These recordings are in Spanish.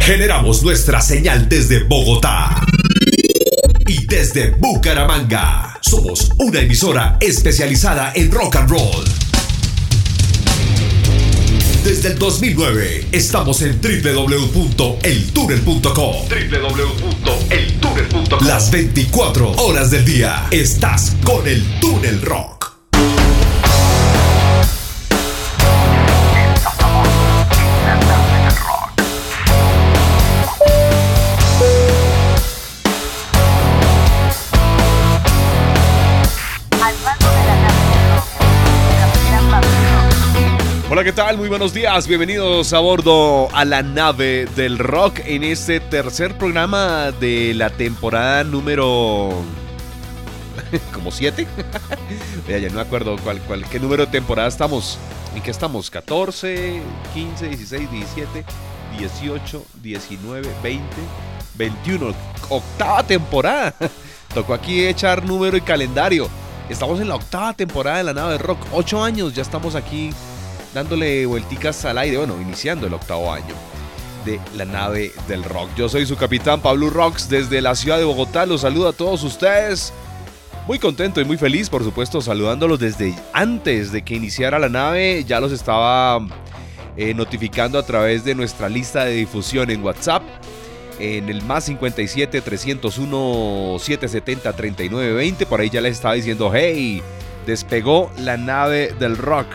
Generamos nuestra señal desde Bogotá y desde Bucaramanga. Somos una emisora especializada en rock and roll. Desde el 2009 estamos en www.eltunel.com. Las 24 horas del día estás con el Túnel Rock. Hola, ¿qué tal? Muy buenos días, bienvenidos a bordo a la nave del rock en este tercer programa de la temporada número... ¿como 7? Ya no me acuerdo qué número de temporada estamos. ¿En qué estamos? 14, 15, 16, 17, 18, 19, 20, 21. Octava temporada. Tocó aquí echar número y calendario. Estamos en la octava temporada de la nave del rock. 8 años ya estamos aquí dándole vuelticas al aire, bueno, iniciando el octavo año de la nave del rock. Yo soy su capitán Pablo Rocks desde la ciudad de Bogotá. Los saludo a todos ustedes. Muy contento y muy feliz, por supuesto, saludándolos desde antes de que iniciara la nave. Ya los estaba notificando a través de nuestra lista de difusión en WhatsApp, en el más 57 301 770 3920. Por ahí ya les estaba diciendo, hey, despegó la nave del rock.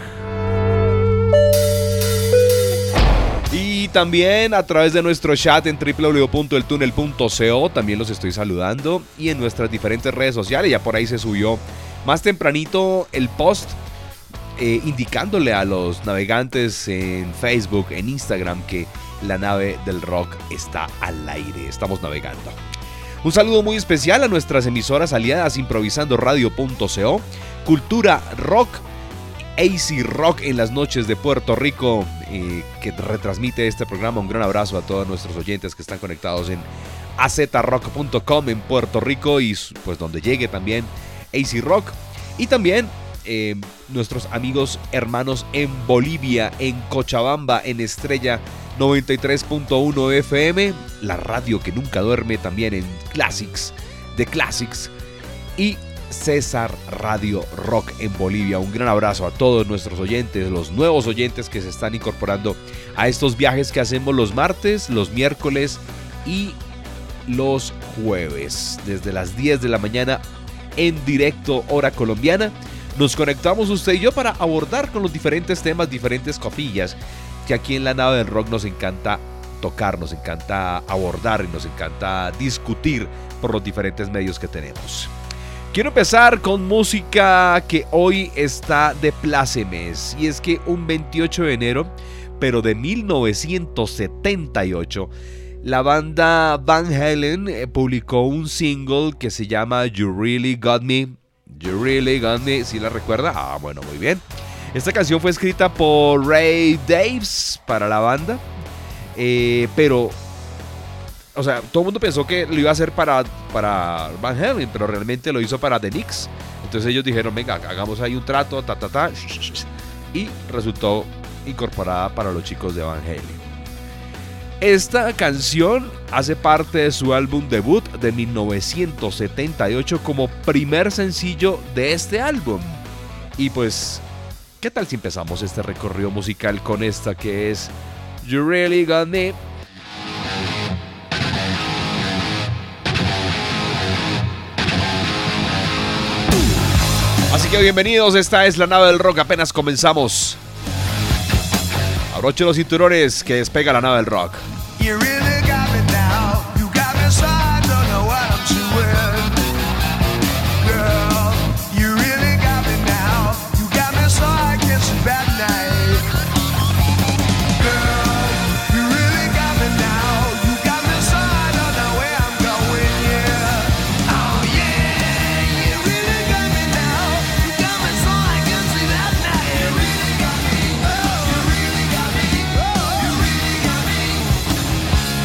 Y también a través de nuestro chat en www.eltunel.co también los estoy saludando, y en nuestras diferentes redes sociales. Ya por ahí se subió más tempranito el post indicándole a los navegantes en Facebook, en Instagram, que la nave del rock está al aire, estamos navegando. Un saludo muy especial a nuestras emisoras aliadas: improvisandoradio.co, Cultura Rock, AC Rock en las noches de Puerto Rico, que retransmite este programa. Un gran abrazo a todos nuestros oyentes que están conectados en azrock.com en Puerto Rico, y pues donde llegue también AC Rock. Y también nuestros amigos hermanos en Bolivia, en Cochabamba, en Estrella 93.1 FM, la radio que nunca duerme, también en Classics, The Classics, y César Radio Rock en Bolivia. Un gran abrazo a todos nuestros oyentes, los nuevos oyentes que se están incorporando a estos viajes que hacemos los martes, los miércoles y los jueves, desde las 10 de la mañana en directo, hora colombiana. Nos conectamos usted y yo para abordar con los diferentes temas, diferentes cofillas que aquí en la nave del rock nos encanta tocar, nos encanta abordar y nos encanta discutir por los diferentes medios que tenemos. Quiero empezar con música que hoy está de plácemes, y es que un 28 de enero, pero de 1978, la banda Van Halen publicó un single que se llama You Really Got Me. You Really Got Me, ¿sí la recuerda? Ah, bueno, muy bien. Esta canción fue escrita por Ray Davies para la banda, pero... O sea, todo el mundo pensó que lo iba a hacer para Van Halen, pero realmente lo hizo para The Knicks. Entonces ellos dijeron, venga, hagamos ahí un trato, y resultó incorporada para los chicos de Van Halen. Esta canción hace parte de su álbum debut de 1978 como primer sencillo de este álbum. Y pues, ¿qué tal si empezamos este recorrido musical con esta que es You Really Got Me? Así que bienvenidos, esta es la nave del rock, apenas comenzamos. Abroche los cinturones que despega la nave del rock. You really got me now, you got me so I don't know what I'm doing. Girl, you really got me now, you got me so I can't sleep at night. Girl, you really got me now, you got me so I don't know where I'm going, yeah. Oh yeah, you really got me now, you got me so I can't sleep at night. You really got me, oh, you really got me, oh, you really got me.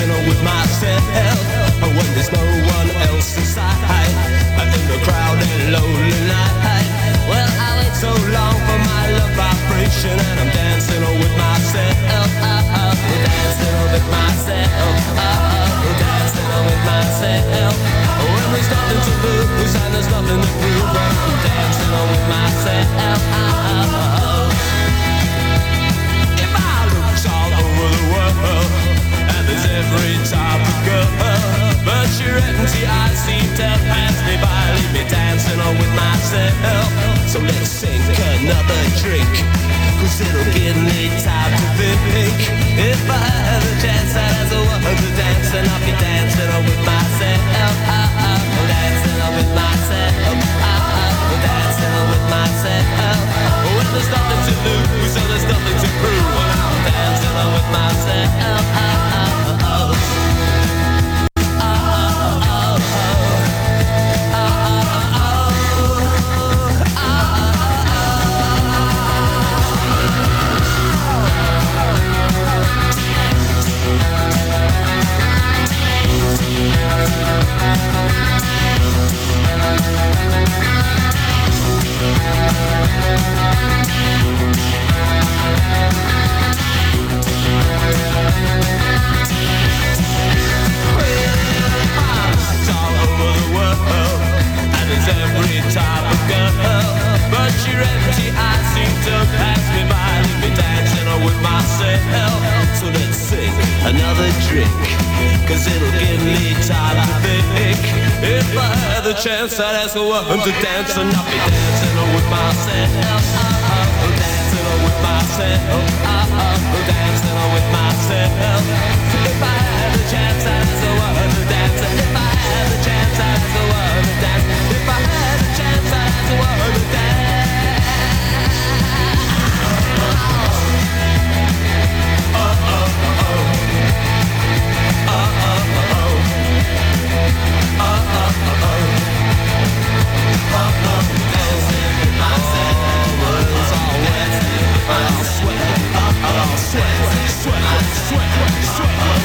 dancing with myself. When there's no one else inside, in the crowded lonely night. Well, I wait so long for my love vibration, and I'm dancing with myself. Dancing with myself. Dancing with myself. When there's nothing to lose and there's nothing to prove, I'm dancing with myself. If I looked all over the world, and there's every type of girl, but you're empty, I seem to pass me by, leave me dancing with myself. So let's sink another drink, cause it'll give me time to think. If I had a chance, I'd ask a woman to dance, and I'll be dancing with myself. Dancing with myself. Dancing with myself. When there's nothing to lose and there's nothing to prove, I'm dancing with myself. Every type of girl, but you're empty, I seem to pass me by, leave me dancing with myself. So let's sing another drink, cause it'll give me time to think. If I had the chance, I'd ask a woman to dance, and I'll be dancing with myself. Dancing with myself. Dancing with myself. If I had the chance, I'd ask a woman to dance. If I had the chance, I'd ask a woman to dance. If I had a chance, I'd ask a woman to dance. Sweat.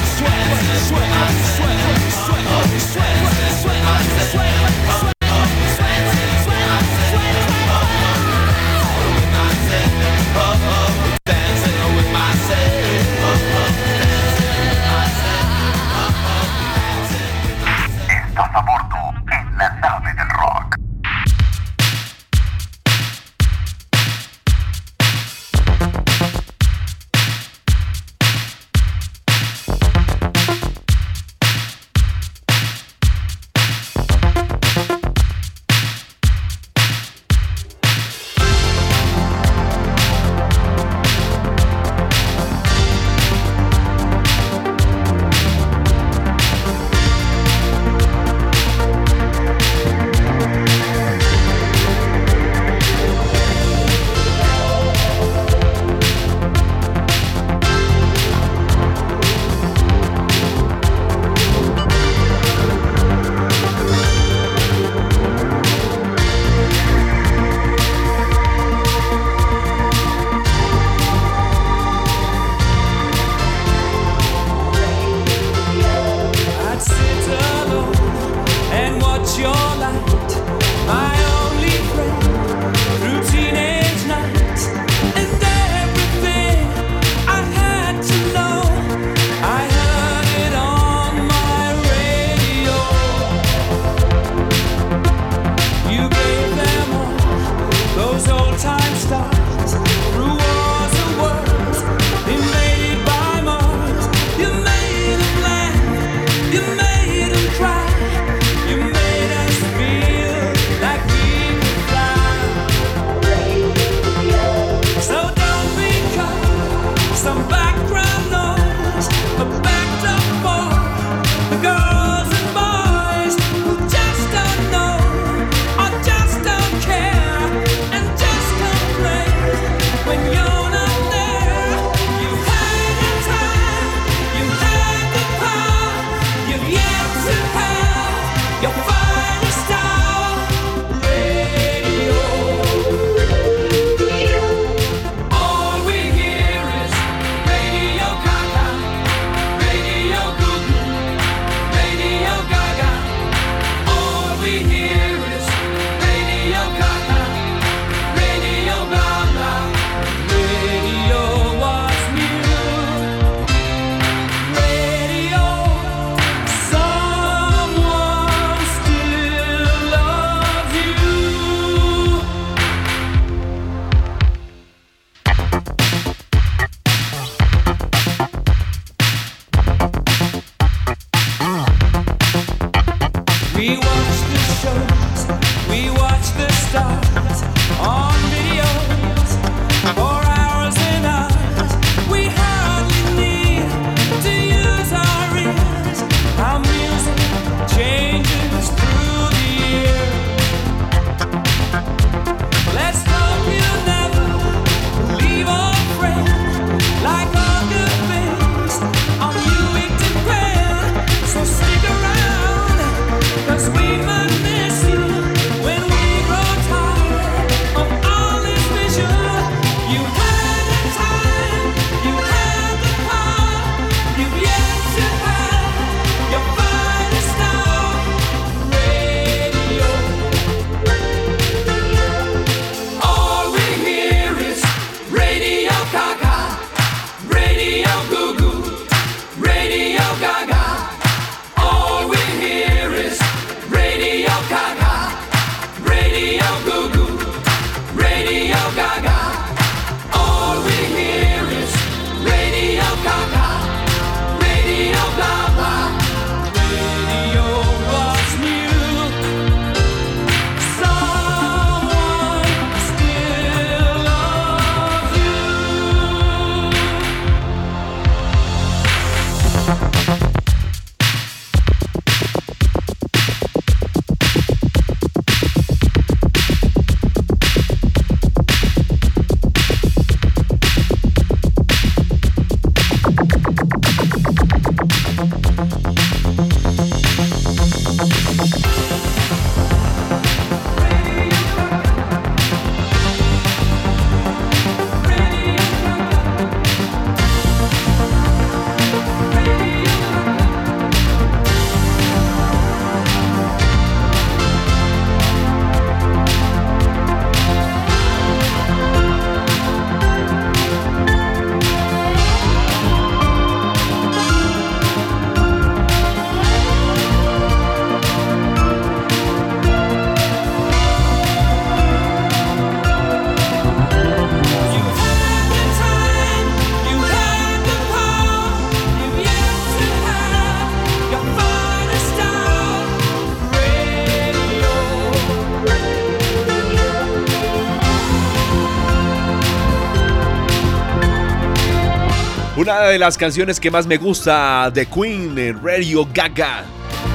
Una de las canciones que más me gusta de Queen, Radio Gaga.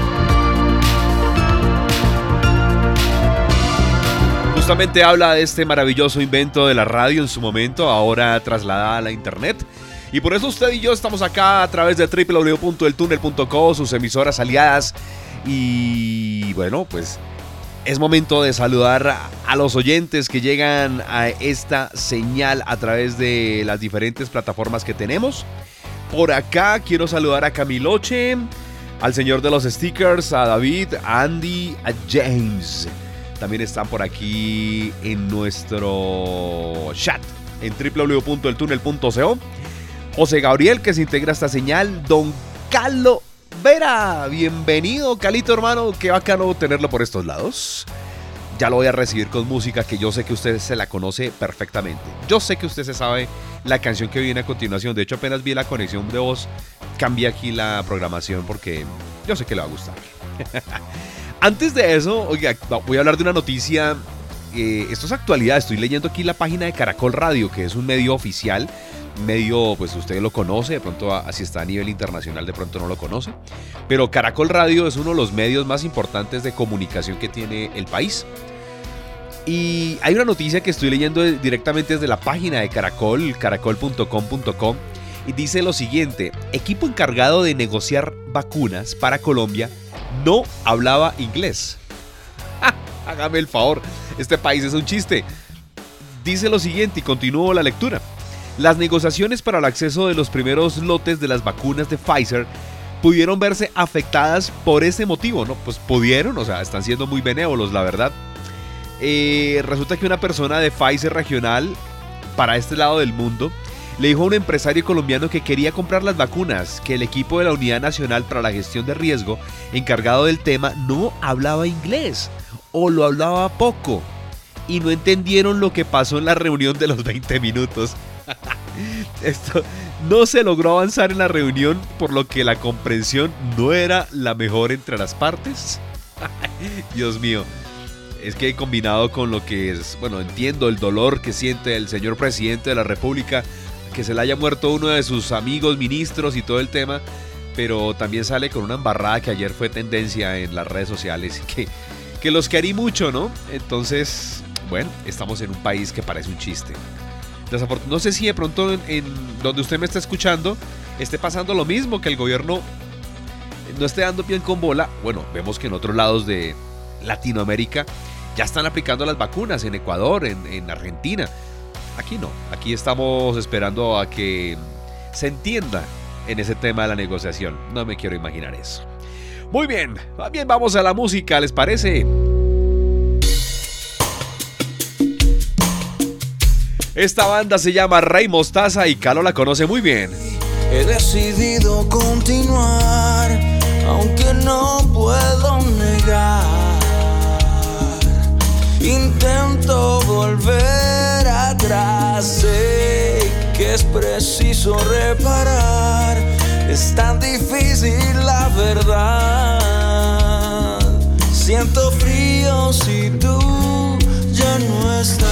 Justamente habla de este maravilloso invento de la radio en su momento, ahora trasladada a la internet. Y por eso usted y yo estamos acá a través de www.eltunel.co, sus emisoras aliadas. Y bueno, pues es momento de saludar a los oyentes que llegan a esta señal a través de las diferentes plataformas que tenemos. Por acá quiero saludar a Camiloche, al señor de los stickers, a David, a Andy, a James. También están por aquí en nuestro chat en www.eltunel.co. José Gabriel, que se integra a esta señal. Don Calo Vera, bienvenido, Calito hermano, qué bacano tenerlo por estos lados. Ya lo voy a recibir con música que yo sé que usted se la conoce perfectamente. Yo sé que usted se sabe la canción que viene a continuación. De hecho, apenas vi la conexión de voz, cambié aquí la programación porque yo sé que le va a gustar. Antes de eso, oiga, voy a hablar de una noticia. Esto es actualidad. Estoy leyendo aquí la página de Caracol Radio, que es un medio oficial. Medio, pues usted lo conoce, de pronto así está a nivel internacional, de pronto no lo conoce. Pero Caracol Radio es uno de los medios más importantes de comunicación que tiene el país. Y hay una noticia que estoy leyendo directamente desde la página de Caracol, caracol.com.co, y dice lo siguiente: equipo encargado de negociar vacunas para Colombia no hablaba inglés. Hágame el favor, este país es un chiste. Dice lo siguiente y continúo la lectura. Las negociaciones para el acceso de los primeros lotes de las vacunas de Pfizer pudieron verse afectadas por ese motivo, ¿no? Pues pudieron, o sea, están siendo muy benévolos, la verdad. Resulta que una persona de Pfizer regional para este lado del mundo le dijo a un empresario colombiano que quería comprar las vacunas, que el equipo de la Unidad Nacional para la Gestión de Riesgo, encargado del tema, no hablaba inglés o lo hablaba poco y no entendieron lo que pasó en la reunión de los 20 minutos. Esto no se logró avanzar en la reunión, por lo que la comprensión no era la mejor entre las partes. Dios mío, es que combinado con lo que es, bueno, entiendo el dolor que siente el señor presidente de la República, que se le haya muerto uno de sus amigos ministros y todo el tema, pero también sale con una embarrada que ayer fue tendencia en las redes sociales, que los querí mucho, ¿no? Entonces, bueno, estamos en un país que parece un chiste. No sé si de pronto en donde usted me está escuchando esté pasando lo mismo, que el gobierno no esté dando pie con bola. Bueno, vemos que en otros lados de Latinoamérica ya están aplicando las vacunas, en Ecuador, en Argentina. Aquí no, aquí estamos esperando a que se entienda en ese tema de la negociación. No me quiero imaginar eso. Muy bien, vamos a la música, ¿les parece? Esta banda se llama Rey Mostaza y Calo la conoce muy bien. He decidido continuar, aunque no puedo negar. Intento volver atrás, sé que es preciso reparar. Es tan difícil la verdad. Siento frío si tú ya no estás.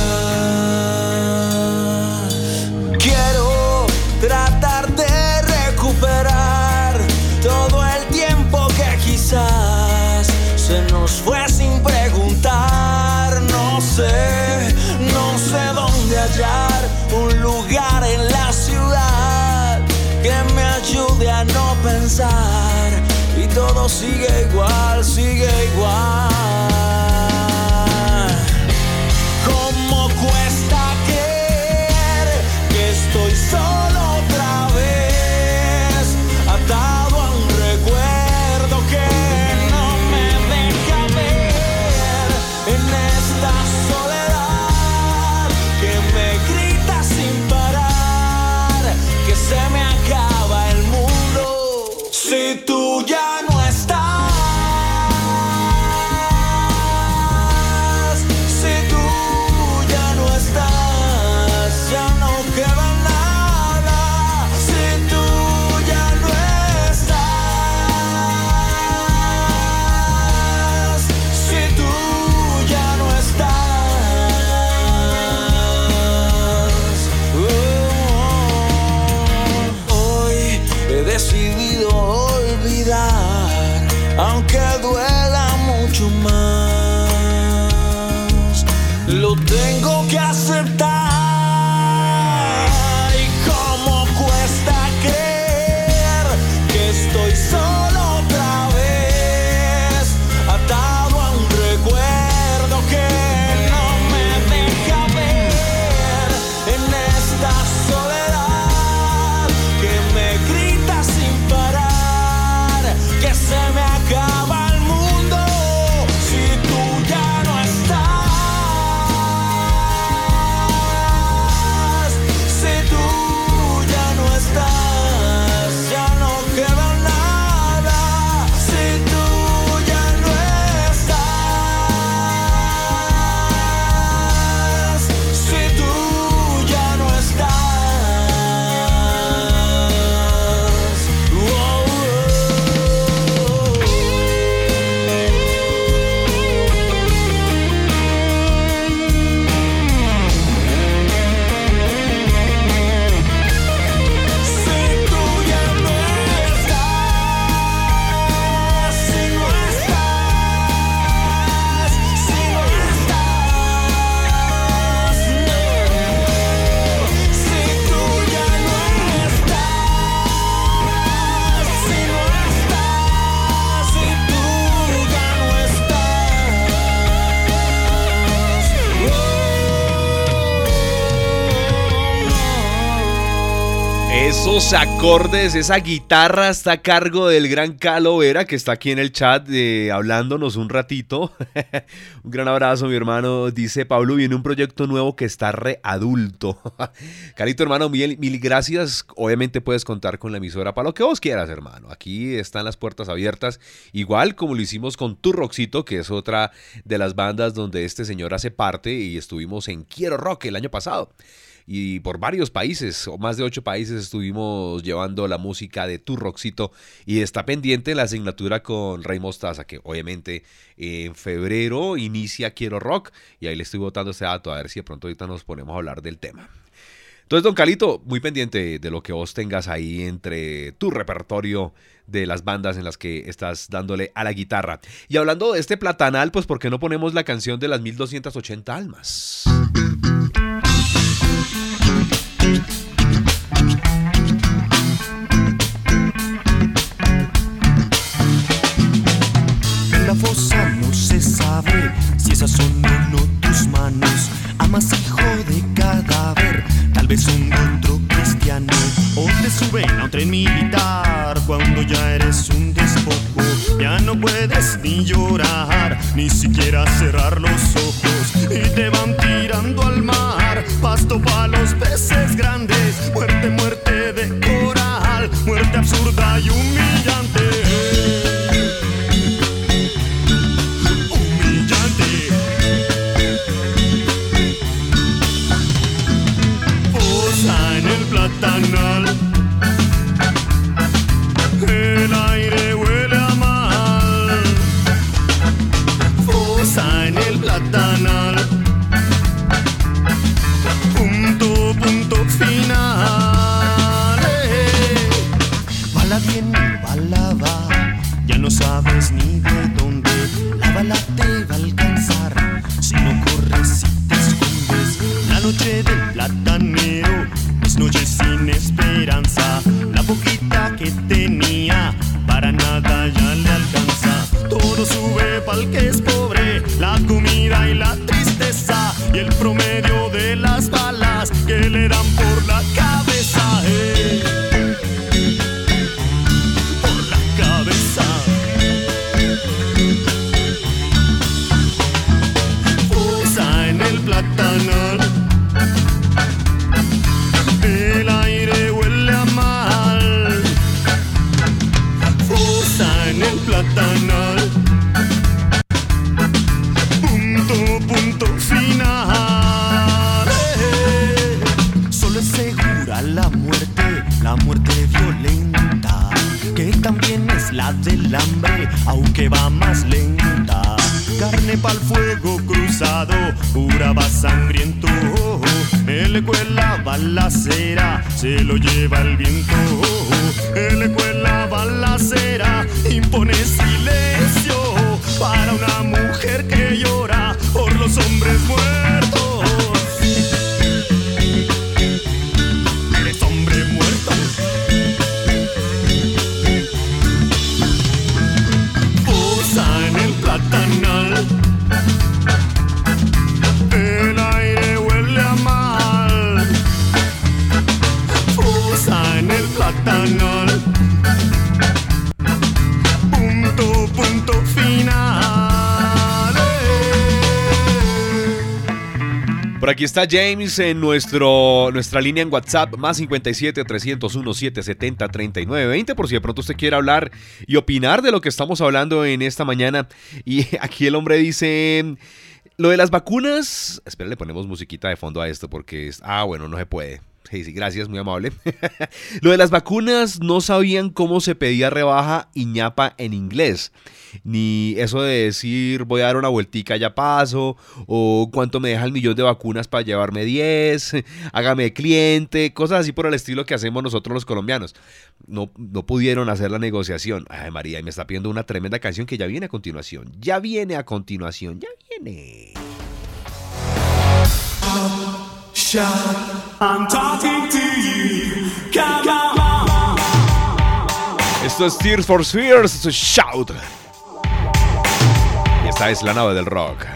Quiero tratar de recuperar todo el tiempo que quizás se nos fue sin preguntar. No sé dónde hallar un lugar en la ciudad que me ayude a no pensar y todo sigue igual, sigue igual. ¿Cómo cuesta creer que estoy solo otra vez, atado a un recuerdo que no me deja ver en esta soledad que me grita sin parar, que se me acaba el mundo si tú ya no estás? aunque duela mucho más, lo tengo que aceptar. Y cómo cuesta creer que estoy solo otra vez, atado a un recuerdo que no me deja ver en esta soledad que me grita sin parar, que se me acaba el mundo si tú ya no estás. Si tú ya no estás, ya no queda nada. Si tú ya no estás, si tú ya no estás. Oh, Si tú ya no estás, si no estás, si no estás, no. Si tú ya no estás, si no estás, si tú ya no Esos acordes, esa guitarra está a cargo del gran Calo Vera, que está aquí en el chat hablándonos un ratito. Un gran abrazo, mi hermano. Dice Pablo, viene un proyecto nuevo que está re adulto. Calito, hermano, mil gracias. Obviamente puedes contar con la emisora para lo que vos quieras, hermano. Aquí están las puertas abiertas. Igual como lo hicimos con Tu Rockcito, que es otra de las bandas donde este señor hace parte, y estuvimos en Quiero Rock el año pasado. Y por varios países, o más de 8 países, estuvimos llevando la música de Tu Rockcito. Y está pendiente la asignatura con Rey Mostaza, que obviamente en febrero inicia Quiero Rock. Y ahí le estoy botando ese dato, a ver si de pronto ahorita nos ponemos a hablar del tema. Entonces, don Calito, muy pendiente de lo que vos tengas ahí entre tu repertorio de las bandas en las que estás dándole a la guitarra. Y hablando de este platanal, pues ¿por qué no ponemos la canción de las 1280 almas? En la fosa no se sabe si esas son o no tus manos. Amas hijo de cadáver, tal vez un otro cristiano. O te suben a un tren militar cuando ya eres un despojo. Ya no puedes ni llorar, ni siquiera cerrar los ojos. Y te van tirando al mar, pasto para los peces grandes. Muerte, muerte de coral, muerte absurda y humillante. Platanal, el aire huele a mal. Fosa en el platanal, punto final. Bala viene, bala va, ya no sabes ni de dónde. La bala te va a alcanzar si no corres y te escondes. La noche del platanero es noche sin esperanza. La poquita que tenía para nada ya le alcanza. Todo sube pa'l que es pobre, la comida y la tristeza, y el promedio de las balas que le dan por la cabeza. Por la cabeza. Posa en el platanal, el aire huele a mal. Fosa en el platanal, punto final. Solo es segura la muerte violenta, que también es la del hambre, aunque va más lenta. Carne pa'l fuego cruzado, Urabá sangriento. El eco en la balacera, se lo lleva el viento. El eco en la balacera, impone silencio. Por aquí está James en nuestra línea en WhatsApp, más 57 301 770 3920, por si de pronto usted quiere hablar y opinar de lo que estamos hablando en esta mañana. Y aquí el hombre dice, lo de las vacunas, espera, le ponemos musiquita de fondo a esto porque bueno, no se puede. Sí, gracias, muy amable. Lo de las vacunas, no sabían cómo se pedía rebaja y ñapa en inglés. Ni eso de decir voy a dar una vueltica, ya paso. O cuánto me deja el millón de vacunas para llevarme 10. Hágame cliente. Cosas así por el estilo que hacemos nosotros los colombianos. No pudieron hacer la negociación. Ay, María, y me está pidiendo una tremenda canción que ya viene a continuación. Ya viene. I'm talking to you. Come on. Esto es Tears for Fears, esto es Shout. Y esta es la nave del rock.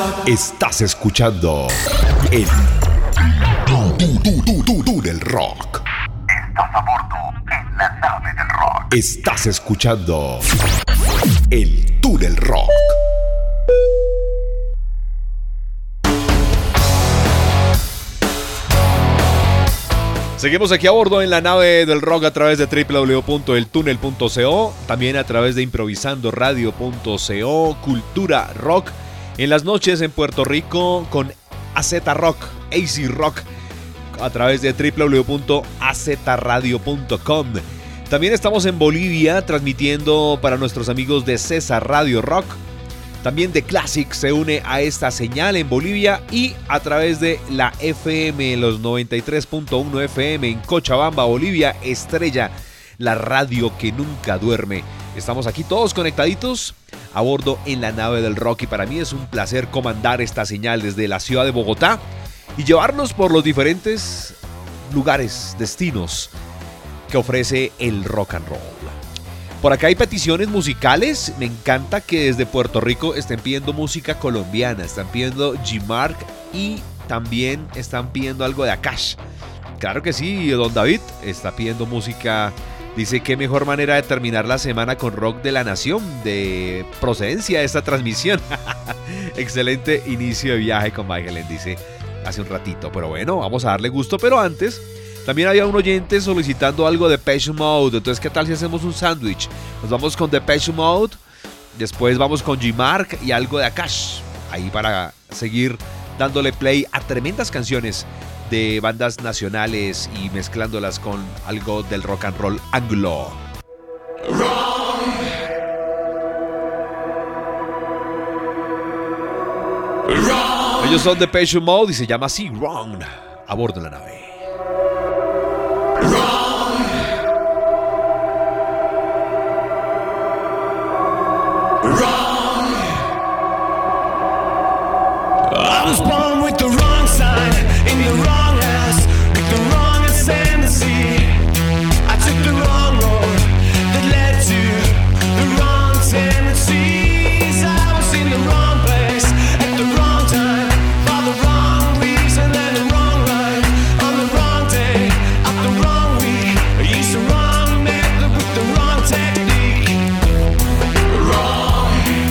Estás escuchando el Túnel Rock. Estás a bordo en la nave del rock. Estás escuchando el Túnel Rock. Seguimos aquí a bordo en la nave del rock a través de www.eltunel.co, también a través de improvisandoradio.co, Cultura Rock, en las noches en Puerto Rico con AZ Rock, AC Rock, a través de www.azradio.com. También estamos en Bolivia transmitiendo para nuestros amigos de César Radio Rock. También The Classic se une a esta señal en Bolivia y a través de la FM, los 93.1 FM en Cochabamba, Bolivia, Estrella, la radio que nunca duerme. Estamos aquí todos conectaditos a bordo en la nave del rock y para mí es un placer comandar esta señal desde la ciudad de Bogotá y llevarlos por los diferentes lugares, destinos que ofrece el rock and roll. Por acá hay peticiones musicales. Me encanta que desde Puerto Rico estén pidiendo música colombiana. Están pidiendo G-Mark y también están pidiendo algo de Akash. Claro que sí, don David está pidiendo música. Dice, qué mejor manera de terminar la semana con rock de la nación, de procedencia de esta transmisión. Excelente inicio de viaje con Michael, dice hace un ratito. Pero bueno, vamos a darle gusto. Pero antes, también había un oyente solicitando algo de Depeche Mode. Entonces, ¿qué tal si hacemos un sándwich? Nos vamos con Depeche Mode, después vamos con G-Mark y algo de Akash. Ahí para seguir dándole play a tremendas canciones de bandas nacionales y mezclándolas con algo del rock and roll anglo. Ellos son Depeche Mode y se llama así, Wrong, a bordo de la nave. I was born with the wrong sign in the wrong house with the wrong ascendancy. I took the wrong road that led to the wrong tendencies. I was in the wrong place at the wrong time for the wrong reason and the wrong life on the wrong day of the wrong week. I used the wrong method with the wrong technique. Wrong.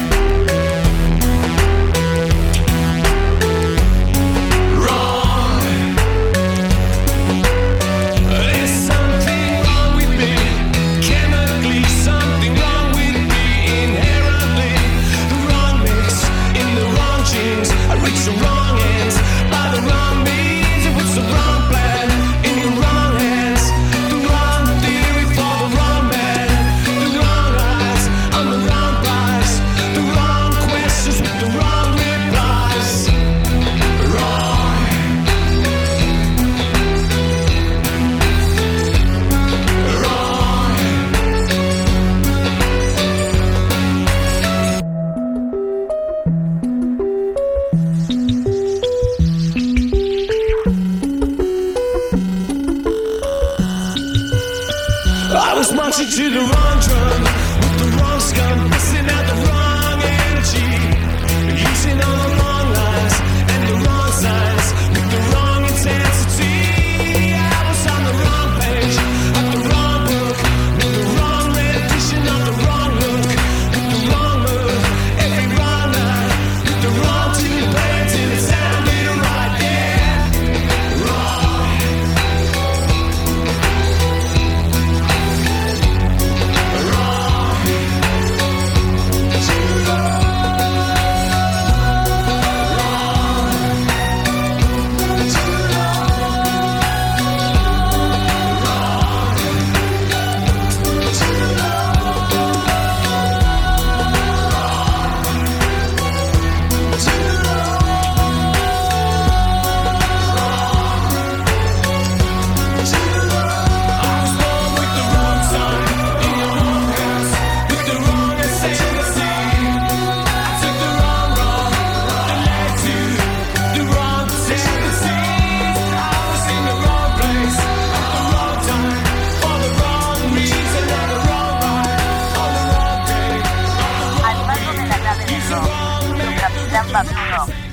Marching to the wrong drum with the wrong scum, missing out the wrong energy, using all the wrong lines and the wrong signs with the wrong intensity. I was on the wrong page of the wrong book with the wrong rendition of the wrong look with the wrong move every wrong night with the wrong tune playing till it sounded right. Yeah, wrong. Babylon.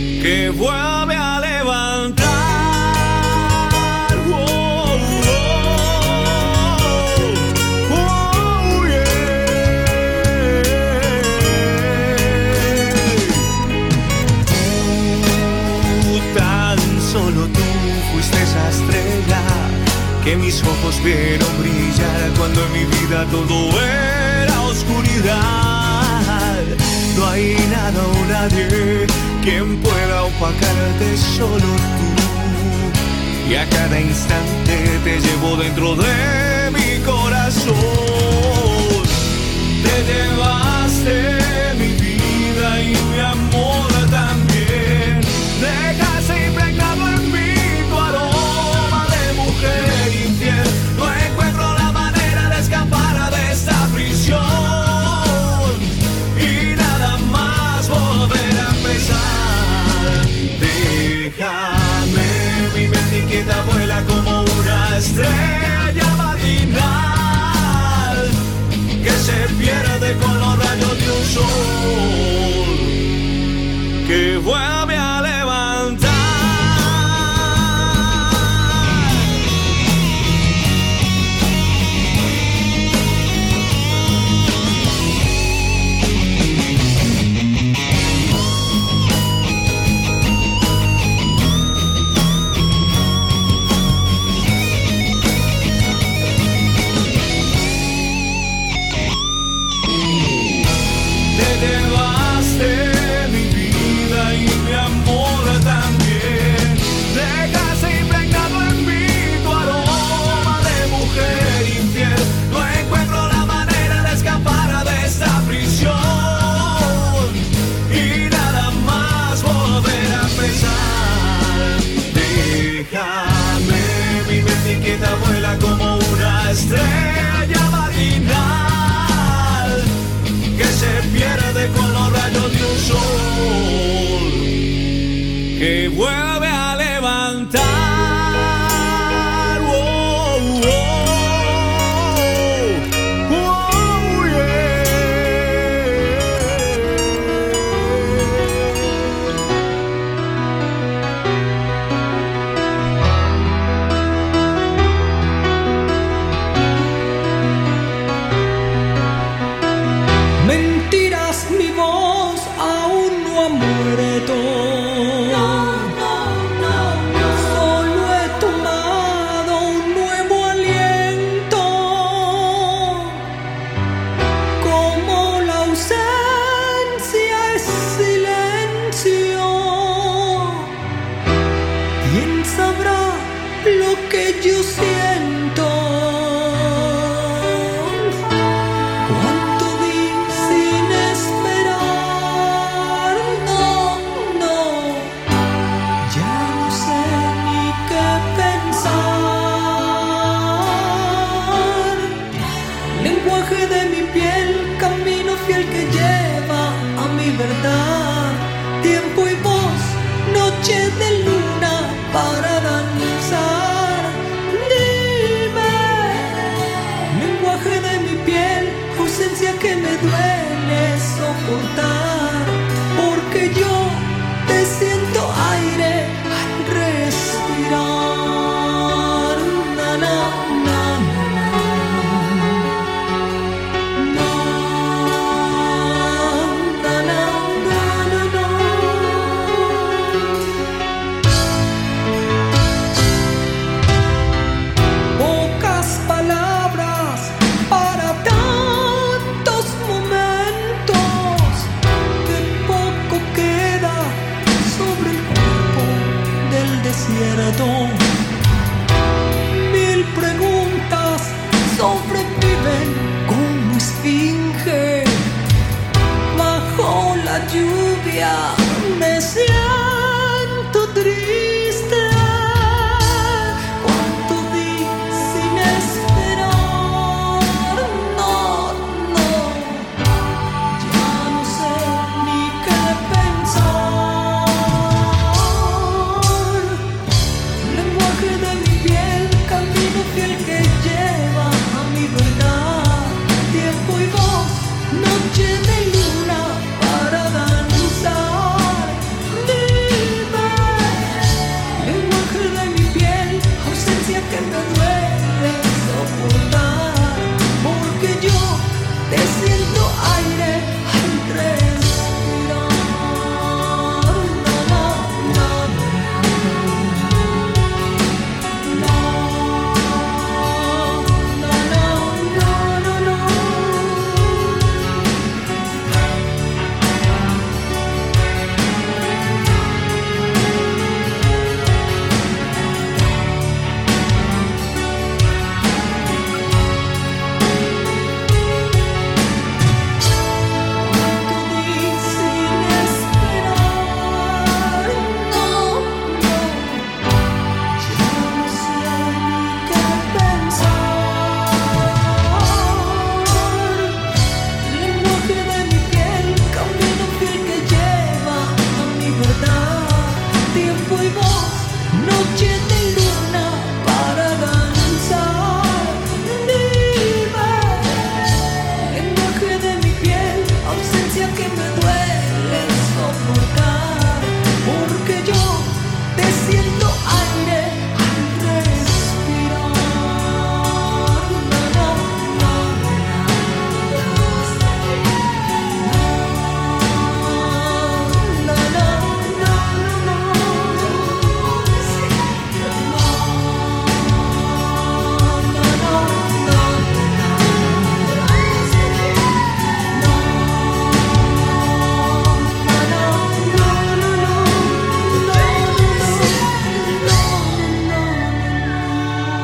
brillar cuando en mi vida todo era oscuridad. No hay nada o nadie quien pueda opacarte, solo tú. Y a cada instante te llevo dentro de mi corazón. Te llevaste mi vida y mi amor también. Dejaste impregnado en mí tu aroma de mujer infiel. No encuentro la manera de escapar de esta prisión y nada más volver a empezar. Déjame, mi mente inquieta vuela como una estrella matinal que se pierde con los rayos de un sol que vuelve a levantar. Vuela como una estrella matinal que se pierde con los rayos de un sol que vuelve a levantar.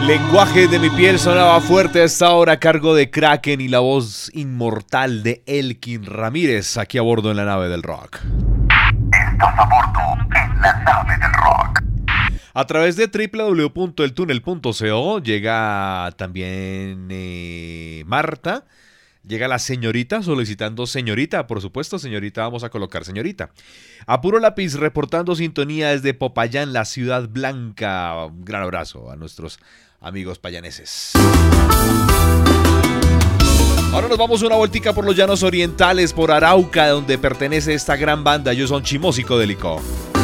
Lenguaje de mi piel sonaba fuerte a esta hora a cargo de Kraken y la voz inmortal de Elkin Ramírez aquí a bordo en la nave del rock. Estás a bordo en la nave del rock. A través de www.eltunel.co llega también Marta. Llega la señorita solicitando señorita, por supuesto, señorita, vamos a colocar señorita. A puro lápiz reportando sintonía desde Popayán, la ciudad blanca. Un gran abrazo a nuestros amigos payaneses. Ahora nos vamos una vueltica por los llanos orientales, por Arauca, donde pertenece esta gran banda. Ellos son Chimó Psicodélico.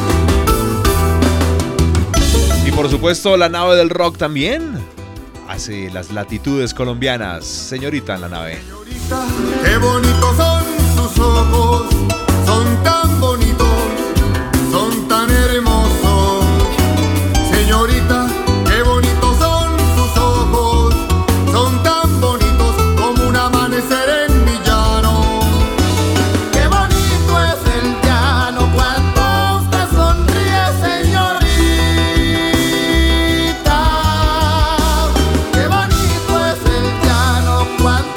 Y por supuesto, la nave del rock también hace las latitudes colombianas. Señorita en la nave. Qué bonitos son tus ojos, son tan bonitos, son tan hermosos. Señorita, qué bonitos son tus ojos, son tan bonitos como un amanecer en mi llano. Qué bonito es el llano cuando usted sonríe, señorita. Qué bonito es el llano cuando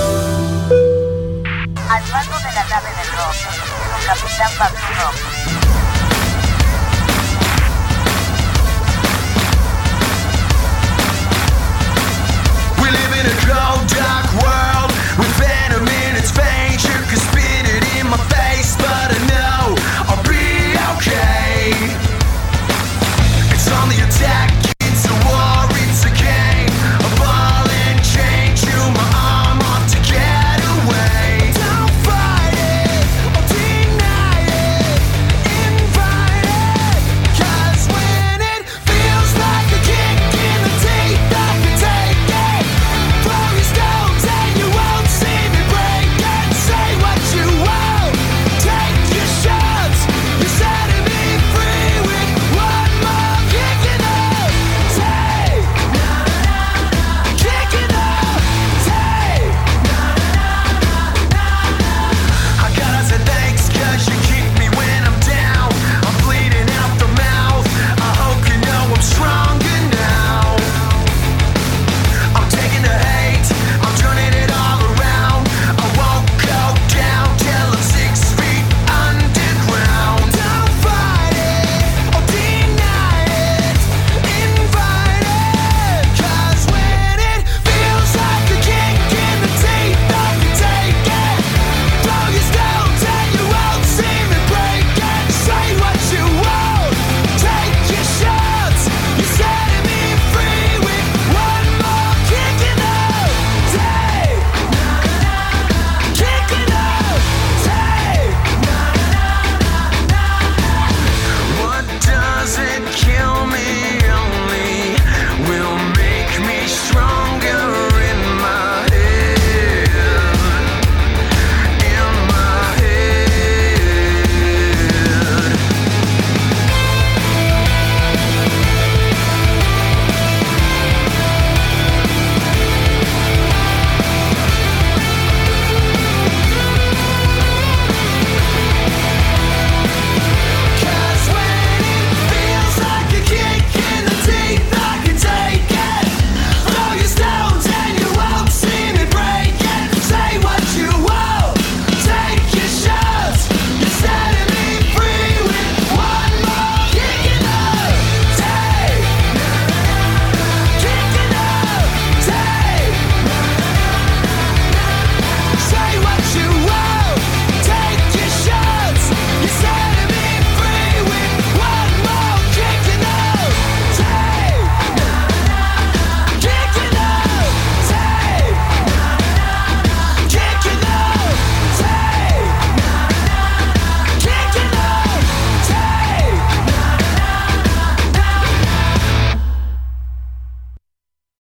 Al mando de la nave del rock, el capitán Fabiano.